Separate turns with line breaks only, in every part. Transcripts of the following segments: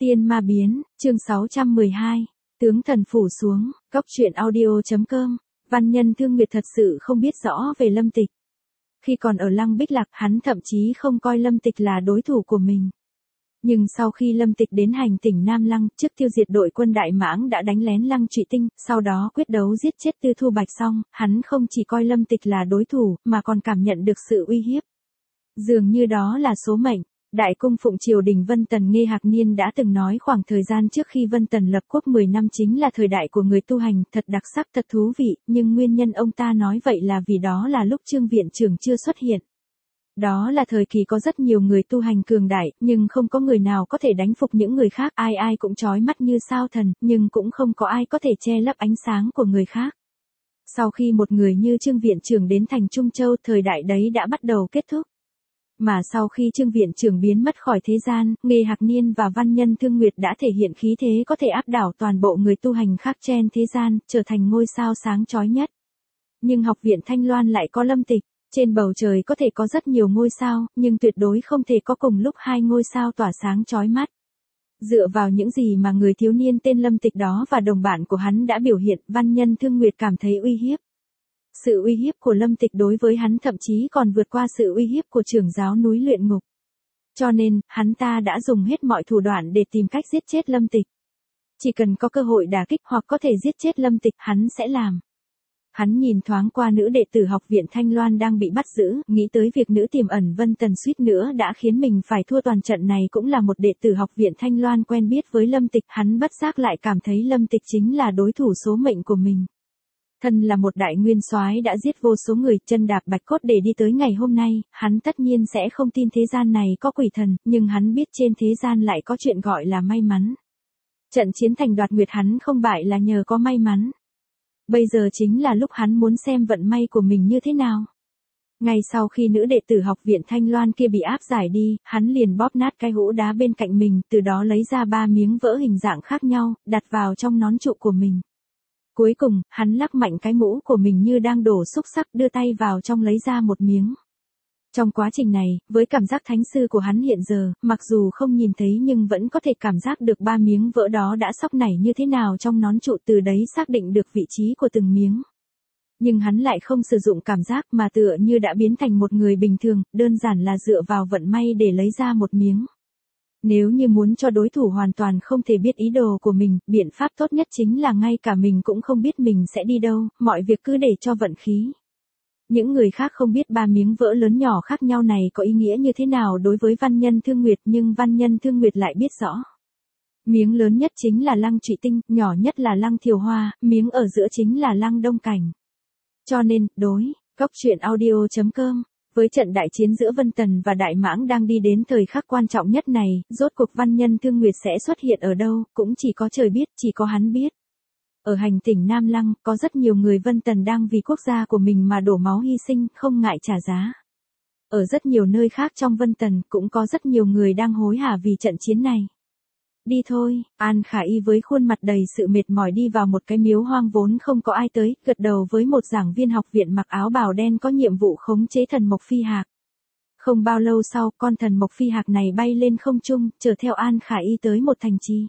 Tiên ma biến, chương 612, tướng thần phủ xuống, cóc truyện audio.com, văn nhân Thương Nguyệt thật sự không biết rõ về Lâm Tịch. Khi còn ở Lăng Bích Lạc, hắn thậm chí không coi Lâm Tịch là đối thủ của mình. Nhưng sau khi Lâm Tịch đến hành tỉnh Nam Lăng, trước tiêu diệt đội quân Đại Mãng đã đánh lén Lăng Trụy Tinh, sau đó quyết đấu giết chết Tư Thu Bạch xong, hắn không chỉ coi Lâm Tịch là đối thủ, mà còn cảm nhận được sự uy hiếp. Dường như đó là số mệnh. Đại cung phụng triều đình Vân Tần Nghê Hạc Niên đã từng nói khoảng thời gian trước khi Vân Tần lập quốc 10 năm chính là thời đại của người tu hành, thật đặc sắc thật thú vị, nhưng nguyên nhân ông ta nói vậy là vì đó là lúc Trương Viện Trưởng chưa xuất hiện. Đó là thời kỳ có rất nhiều người tu hành cường đại, nhưng không có người nào có thể đánh phục những người khác, ai ai cũng chói mắt như sao thần, nhưng cũng không có ai có thể che lấp ánh sáng của người khác. Sau khi một người như Trương Viện Trưởng đến thành Trung Châu, thời đại đấy đã bắt đầu kết thúc. Mà sau khi Trương Viện Trưởng biến mất khỏi thế gian, Nghê Hạc Niên và văn nhân Thương Nguyệt đã thể hiện khí thế có thể áp đảo toàn bộ người tu hành khác trên thế gian, trở thành ngôi sao sáng chói nhất. Nhưng học viện Thanh Loan lại có Lâm Tịch. Trên bầu trời có thể có rất nhiều ngôi sao, nhưng tuyệt đối không thể có cùng lúc hai ngôi sao tỏa sáng chói mắt. Dựa vào những gì mà người thiếu niên tên Lâm Tịch đó và đồng bạn của hắn đã biểu hiện, văn nhân Thương Nguyệt cảm thấy uy hiếp. Sự uy hiếp của Lâm Tịch đối với hắn thậm chí còn vượt qua sự uy hiếp của trưởng giáo núi luyện ngục. Cho nên, hắn ta đã dùng hết mọi thủ đoạn để tìm cách giết chết Lâm Tịch. Chỉ cần có cơ hội đả kích hoặc có thể giết chết Lâm Tịch, hắn sẽ làm. Hắn nhìn thoáng qua nữ đệ tử học viện Thanh Loan đang bị bắt giữ, nghĩ tới việc nữ tiềm ẩn Vân Tần suýt nữa đã khiến mình phải thua toàn trận này cũng là một đệ tử học viện Thanh Loan quen biết với Lâm Tịch, hắn bất giác lại cảm thấy Lâm Tịch chính là đối thủ số mệnh của mình. Thân là một đại nguyên soái đã giết vô số người, chân đạp bạch cốt để đi tới ngày hôm nay, hắn tất nhiên sẽ không tin thế gian này có quỷ thần, nhưng hắn biết trên thế gian lại có chuyện gọi là may mắn. Trận chiến thành đoạt nguyệt hắn không bại là nhờ có may mắn. Bây giờ chính là lúc hắn muốn xem vận may của mình như thế nào. Ngay sau khi nữ đệ tử học viện Thanh Loan kia bị áp giải đi, hắn liền bóp nát cái hũ đá bên cạnh mình, từ đó lấy ra 3 miếng vỡ hình dạng khác nhau, đặt vào trong nón trụ của mình. Cuối cùng, hắn lắc mạnh cái mũ của mình như đang đổ xúc xắc, đưa tay vào trong lấy ra một miếng. Trong quá trình này, với cảm giác thánh sư của hắn hiện giờ, mặc dù không nhìn thấy nhưng vẫn có thể cảm giác được 3 miếng vỡ đó đã sóc nảy như thế nào trong nón trụ, từ đấy xác định được vị trí của từng miếng. Nhưng hắn lại không sử dụng cảm giác mà tựa như đã biến thành một người bình thường, đơn giản là dựa vào vận may để lấy ra một miếng. Nếu như muốn cho đối thủ hoàn toàn không thể biết ý đồ của mình, biện pháp tốt nhất chính là ngay cả mình cũng không biết mình sẽ đi đâu, mọi việc cứ để cho vận khí. Những người khác không biết 3 miếng vỡ lớn nhỏ khác nhau này có ý nghĩa như thế nào đối với văn nhân Thương Nguyệt, nhưng văn nhân Thương Nguyệt lại biết rõ. Miếng lớn nhất chính là Lăng Trụy Tinh, nhỏ nhất là Lăng Thiều Hoa, miếng ở giữa chính là Lăng Đông Cảnh. Cho nên, cóc truyện audio.com, với trận đại chiến giữa Vân Tần và Đại Mãng đang đi đến thời khắc quan trọng nhất này, rốt cuộc văn nhân Thương Nguyệt sẽ xuất hiện ở đâu, cũng chỉ có trời biết, chỉ có hắn biết. Ở hành tỉnh Nam Lăng, có rất nhiều người Vân Tần đang vì quốc gia của mình mà đổ máu hy sinh, không ngại trả giá. Ở rất nhiều nơi khác trong Vân Tần, cũng có rất nhiều người đang hối hả vì trận chiến này. Đi thôi, An Khả Y với khuôn mặt đầy sự mệt mỏi đi vào một cái miếu hoang vốn không có ai tới, gật đầu với một giảng viên học viện mặc áo bào đen có nhiệm vụ khống chế thần mộc phi hạc. Không bao lâu sau, con thần mộc phi hạc này bay lên không trung, chở theo An Khả Y tới một thành trì.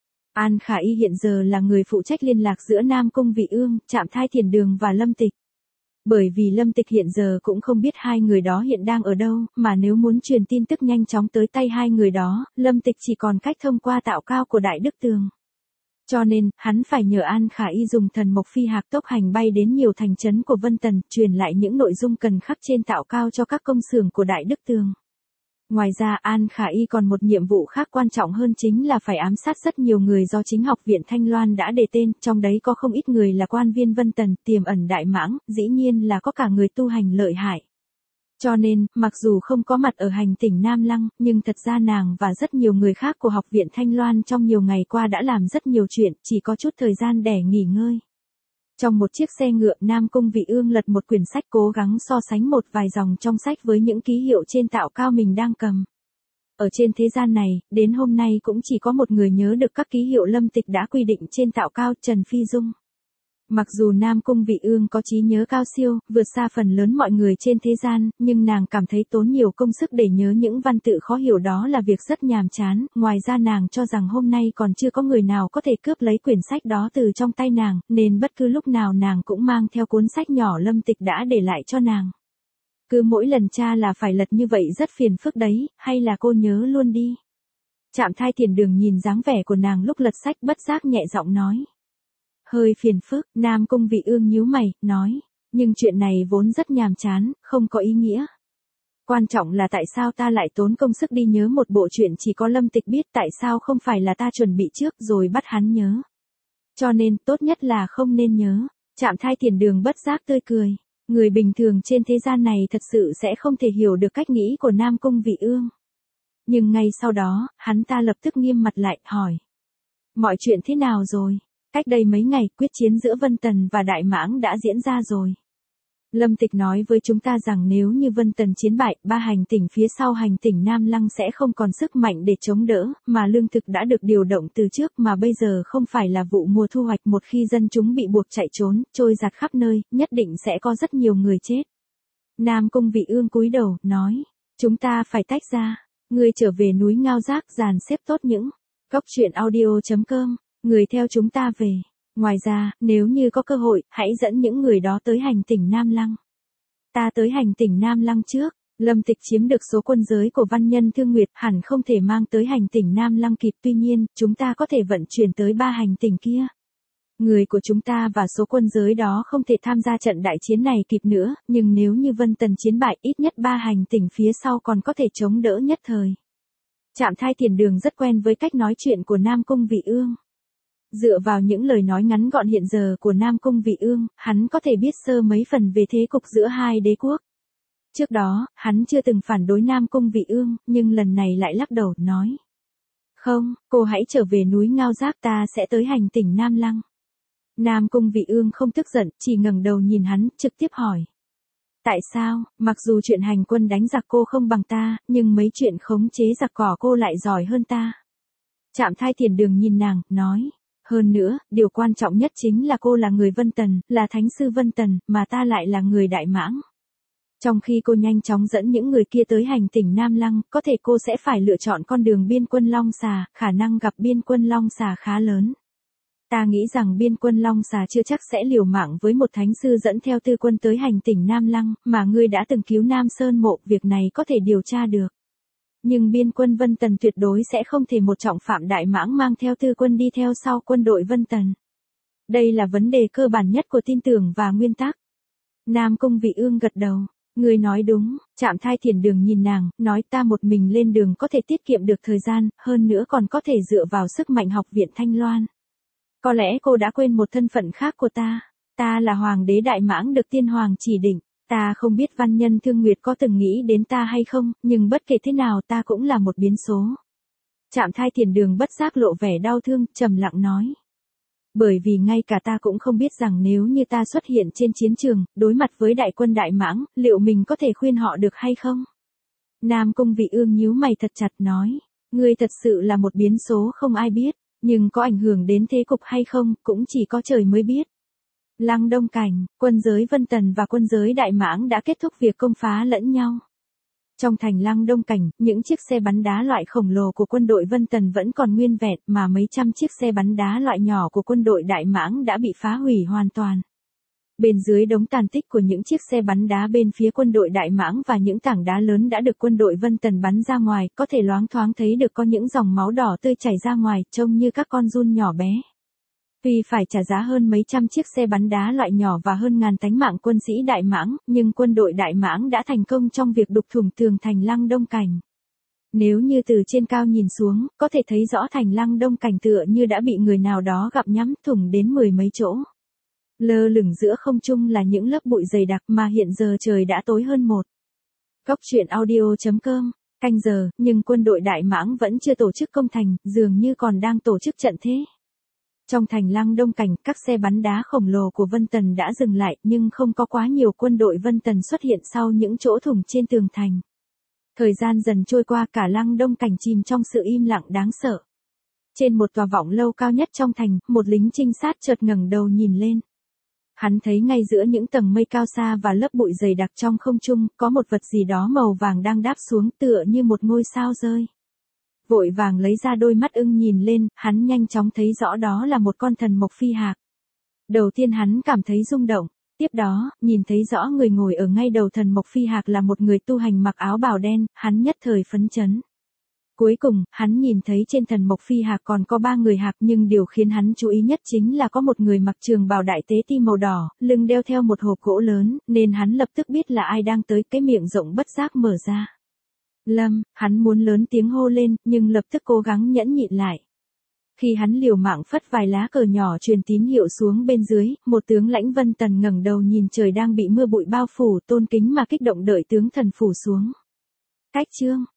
An Khả Y hiện giờ là người phụ trách liên lạc giữa Nam Cung Vị Ương, Trạm Thai Thiền Đường và Lâm Tịch. Bởi vì Lâm Tịch hiện giờ cũng không biết hai người đó hiện đang ở đâu, mà nếu muốn truyền tin tức nhanh chóng tới tay hai người đó, Lâm Tịch chỉ còn cách thông qua tạo cao của Đại Đức Tường. Cho nên, hắn phải nhờ An Khả Y dùng thần mộc phi hạc tốc hành bay đến nhiều thành trấn của Vân Tần, truyền lại những nội dung cần khắc trên tạo cao cho các công xưởng của Đại Đức Tường. Ngoài ra An Khả Y còn một nhiệm vụ khác quan trọng hơn, chính là phải ám sát rất nhiều người do chính học viện Thanh Loan đã đề tên, trong đấy có không ít người là quan viên Vân Tần, tiềm ẩn Đại Mãng, dĩ nhiên là có cả người tu hành lợi hại. Cho nên, mặc dù không có mặt ở hành tỉnh Nam Lăng, nhưng thật ra nàng và rất nhiều người khác của học viện Thanh Loan trong nhiều ngày qua đã làm rất nhiều chuyện, chỉ có chút thời gian để nghỉ ngơi. Trong một chiếc xe ngựa, Nam Cung Vị Ương lật một quyển sách, cố gắng so sánh một vài dòng trong sách với những ký hiệu trên tạo cao mình đang cầm. Ở trên thế gian này, đến hôm nay cũng chỉ có một người nhớ được các ký hiệu Lâm Tịch đã quy định trên tạo cao, Trần Phi Dung. Mặc dù Nam Cung Vị Ương có trí nhớ cao siêu, vượt xa phần lớn mọi người trên thế gian, nhưng nàng cảm thấy tốn nhiều công sức để nhớ những văn tự khó hiểu đó là việc rất nhàm chán, ngoài ra nàng cho rằng hôm nay còn chưa có người nào có thể cướp lấy quyển sách đó từ trong tay nàng, nên bất cứ lúc nào nàng cũng mang theo cuốn sách nhỏ Lâm Tịch đã để lại cho nàng. Cứ mỗi lần tra là phải lật như vậy rất phiền phức đấy, hay là cô nhớ luôn đi. Trạm Thai Thiền Đường nhìn dáng vẻ của nàng lúc lật sách bất giác nhẹ giọng nói. Hơi phiền phức, Nam Cung Vị Ương nhíu mày, nói, nhưng chuyện này vốn rất nhàm chán, không có ý nghĩa. Quan trọng là tại sao ta lại tốn công sức đi nhớ một bộ truyện chỉ có Lâm Tịch biết, tại sao không phải là ta chuẩn bị trước rồi bắt hắn nhớ. Cho nên, tốt nhất là không nên nhớ. Trạm Thai Thiền Đường bất giác tươi cười. Người bình thường trên thế gian này thật sự sẽ không thể hiểu được cách nghĩ của Nam Cung Vị Ương. Nhưng ngay sau đó, hắn ta lập tức nghiêm mặt lại, hỏi. Mọi chuyện thế nào rồi? Cách đây mấy ngày, quyết chiến giữa Vân Tần và Đại Mãng đã diễn ra rồi. Lâm Tịch nói với chúng ta rằng nếu như Vân Tần chiến bại, 3 hành tỉnh phía sau hành tỉnh Nam Lăng sẽ không còn sức mạnh để chống đỡ, mà lương thực đã được điều động từ trước mà bây giờ không phải là vụ mùa thu hoạch, một khi dân chúng bị buộc chạy trốn, trôi giạt khắp nơi, nhất định sẽ có rất nhiều người chết. Nam Cung Vị Ương cúi đầu, nói, chúng ta phải tách ra, ngươi trở về núi Ngao Giác dàn xếp tốt những góc truyện audio.com, người theo chúng ta về. Ngoài ra, nếu như có cơ hội, hãy dẫn những người đó tới hành tỉnh Nam Lăng. Ta tới hành tỉnh Nam Lăng trước, Lâm Tịch chiếm được số quân giới của văn nhân Thương Nguyệt hẳn không thể mang tới hành tỉnh Nam Lăng kịp, tuy nhiên, chúng ta có thể vận chuyển tới 3 hành tỉnh kia. Người của chúng ta và số quân giới đó không thể tham gia trận đại chiến này kịp nữa, nhưng nếu như Vân Tần chiến bại, ít nhất 3 hành tỉnh phía sau còn có thể chống đỡ nhất thời. Trạm Thai Thiền Đường rất quen với cách nói chuyện của Nam Cung Vị Ương. Dựa vào những lời nói ngắn gọn hiện giờ của Nam Cung Vị Ương, hắn có thể biết sơ mấy phần về thế cục giữa hai đế quốc. Trước đó, hắn chưa từng phản đối Nam Cung Vị Ương, nhưng lần này lại lắc đầu, nói. Không, cô hãy trở về núi Ngao Giác, ta sẽ tới hành tỉnh Nam Lăng. Nam Cung Vị Ương không tức giận, chỉ ngẩng đầu nhìn hắn, trực tiếp hỏi. Tại sao, mặc dù chuyện hành quân đánh giặc cô không bằng ta, nhưng mấy chuyện khống chế giặc cỏ cô lại giỏi hơn ta. Trạm Thai Thiền Đường nhìn nàng, nói. Hơn nữa, điều quan trọng nhất chính là cô là người Vân Tần, là thánh sư Vân Tần, mà ta lại là người Đại Mãng. Trong khi cô nhanh chóng dẫn những người kia tới hành tỉnh Nam Lăng, có thể cô sẽ phải lựa chọn con đường biên quân Long Xà, khả năng gặp biên quân Long Xà khá lớn. Ta nghĩ rằng biên quân Long Xà chưa chắc sẽ liều mạng với một thánh sư dẫn theo tư quân tới hành tỉnh Nam Lăng, mà ngươi đã từng cứu Nam Sơn Mộ, việc này có thể điều tra được. Nhưng biên quân Vân Tần tuyệt đối sẽ không thể một trọng phạm Đại Mãng mang theo tư quân đi theo sau quân đội Vân Tần. Đây là vấn đề cơ bản nhất của tin tưởng và nguyên tắc. Nam Cung Vị Ương gật đầu. Người nói đúng, Trạm Thai Thiền Đường nhìn nàng, nói ta một mình lên đường có thể tiết kiệm được thời gian, hơn nữa còn có thể dựa vào sức mạnh học viện Thanh Loan. Có lẽ cô đã quên một thân phận khác của ta. Ta là Hoàng đế Đại Mãng được Tiên Hoàng chỉ định. Ta không biết văn nhân Thương Nguyệt có từng nghĩ đến ta hay không, nhưng bất kể thế nào ta cũng là một biến số. Trạm Thai Thiền Đường bất giác lộ vẻ đau thương, trầm lặng nói. Bởi vì ngay cả ta cũng không biết rằng nếu như ta xuất hiện trên chiến trường, đối mặt với đại quân Đại Mãng, liệu mình có thể khuyên họ được hay không? Nam Cung Vị Ương nhíu mày thật chặt nói. Ngươi thật sự là một biến số không ai biết, nhưng có ảnh hưởng đến thế cục hay không, cũng chỉ có trời mới biết. Lăng Đông Cảnh, quân giới Vân Tần và quân giới Đại Mãng đã kết thúc việc công phá lẫn nhau. Trong thành Lăng Đông Cảnh, những chiếc xe bắn đá loại khổng lồ của quân đội Vân Tần vẫn còn nguyên vẹn, mà mấy trăm chiếc xe bắn đá loại nhỏ của quân đội Đại Mãng đã bị phá hủy hoàn toàn. Bên dưới đống tàn tích của những chiếc xe bắn đá bên phía quân đội Đại Mãng và những tảng đá lớn đã được quân đội Vân Tần bắn ra ngoài, có thể loáng thoáng thấy được có những dòng máu đỏ tươi chảy ra ngoài, trông như các con giun nhỏ bé. Tuy phải trả giá hơn mấy trăm chiếc xe bắn đá loại nhỏ và hơn ngàn tánh mạng quân sĩ Đại Mãng, nhưng quân đội Đại Mãng đã thành công trong việc đục thủng tường thành Lăng Đông Cảnh. Nếu như từ trên cao nhìn xuống, có thể thấy rõ thành Lăng Đông Cảnh tựa như đã bị người nào đó gặm nhắm thủng đến 10 mấy chỗ. Lơ lửng giữa không trung là những lớp bụi dày đặc mà hiện giờ trời đã tối hơn một. Góc truyện audio.com, canh giờ, nhưng quân đội Đại Mãng vẫn chưa tổ chức công thành, dường như còn đang tổ chức trận thế. Trong thành Lăng Đông Cảnh, các xe bắn đá khổng lồ của Vân Tần đã dừng lại, nhưng không có quá nhiều quân đội Vân Tần xuất hiện sau những chỗ thủng trên tường thành. Thời gian dần trôi qua, cả Lăng Đông Cảnh chìm trong sự im lặng đáng sợ. Trên một tòa vọng lâu cao nhất trong thành, một lính trinh sát chợt ngẩng đầu nhìn lên. Hắn thấy ngay giữa những tầng mây cao xa và lớp bụi dày đặc trong không trung, có một vật gì đó màu vàng đang đáp xuống tựa như một ngôi sao rơi. Vội vàng lấy ra đôi mắt ưng nhìn lên, hắn nhanh chóng thấy rõ đó là một con thần mộc phi hạc. Đầu tiên hắn cảm thấy rung động, tiếp đó, nhìn thấy rõ người ngồi ở ngay đầu thần mộc phi hạc là một người tu hành mặc áo bào đen, hắn nhất thời phấn chấn. Cuối cùng, hắn nhìn thấy trên thần mộc phi hạc còn có 3 người hạc, nhưng điều khiến hắn chú ý nhất chính là có một người mặc trường bào đại tế ti màu đỏ, lưng đeo theo một hộp gỗ lớn, nên hắn lập tức biết là ai đang tới, cái miệng rộng bất giác mở ra. Lâm, hắn muốn lớn tiếng hô lên, nhưng lập tức cố gắng nhẫn nhịn lại. Khi hắn liều mạng phất vài lá cờ nhỏ truyền tín hiệu xuống bên dưới, một tướng lãnh Vân Tần ngẩng đầu nhìn trời đang bị mưa bụi bao phủ, tôn kính mà kích động đợi tướng thần phủ xuống. Cách chương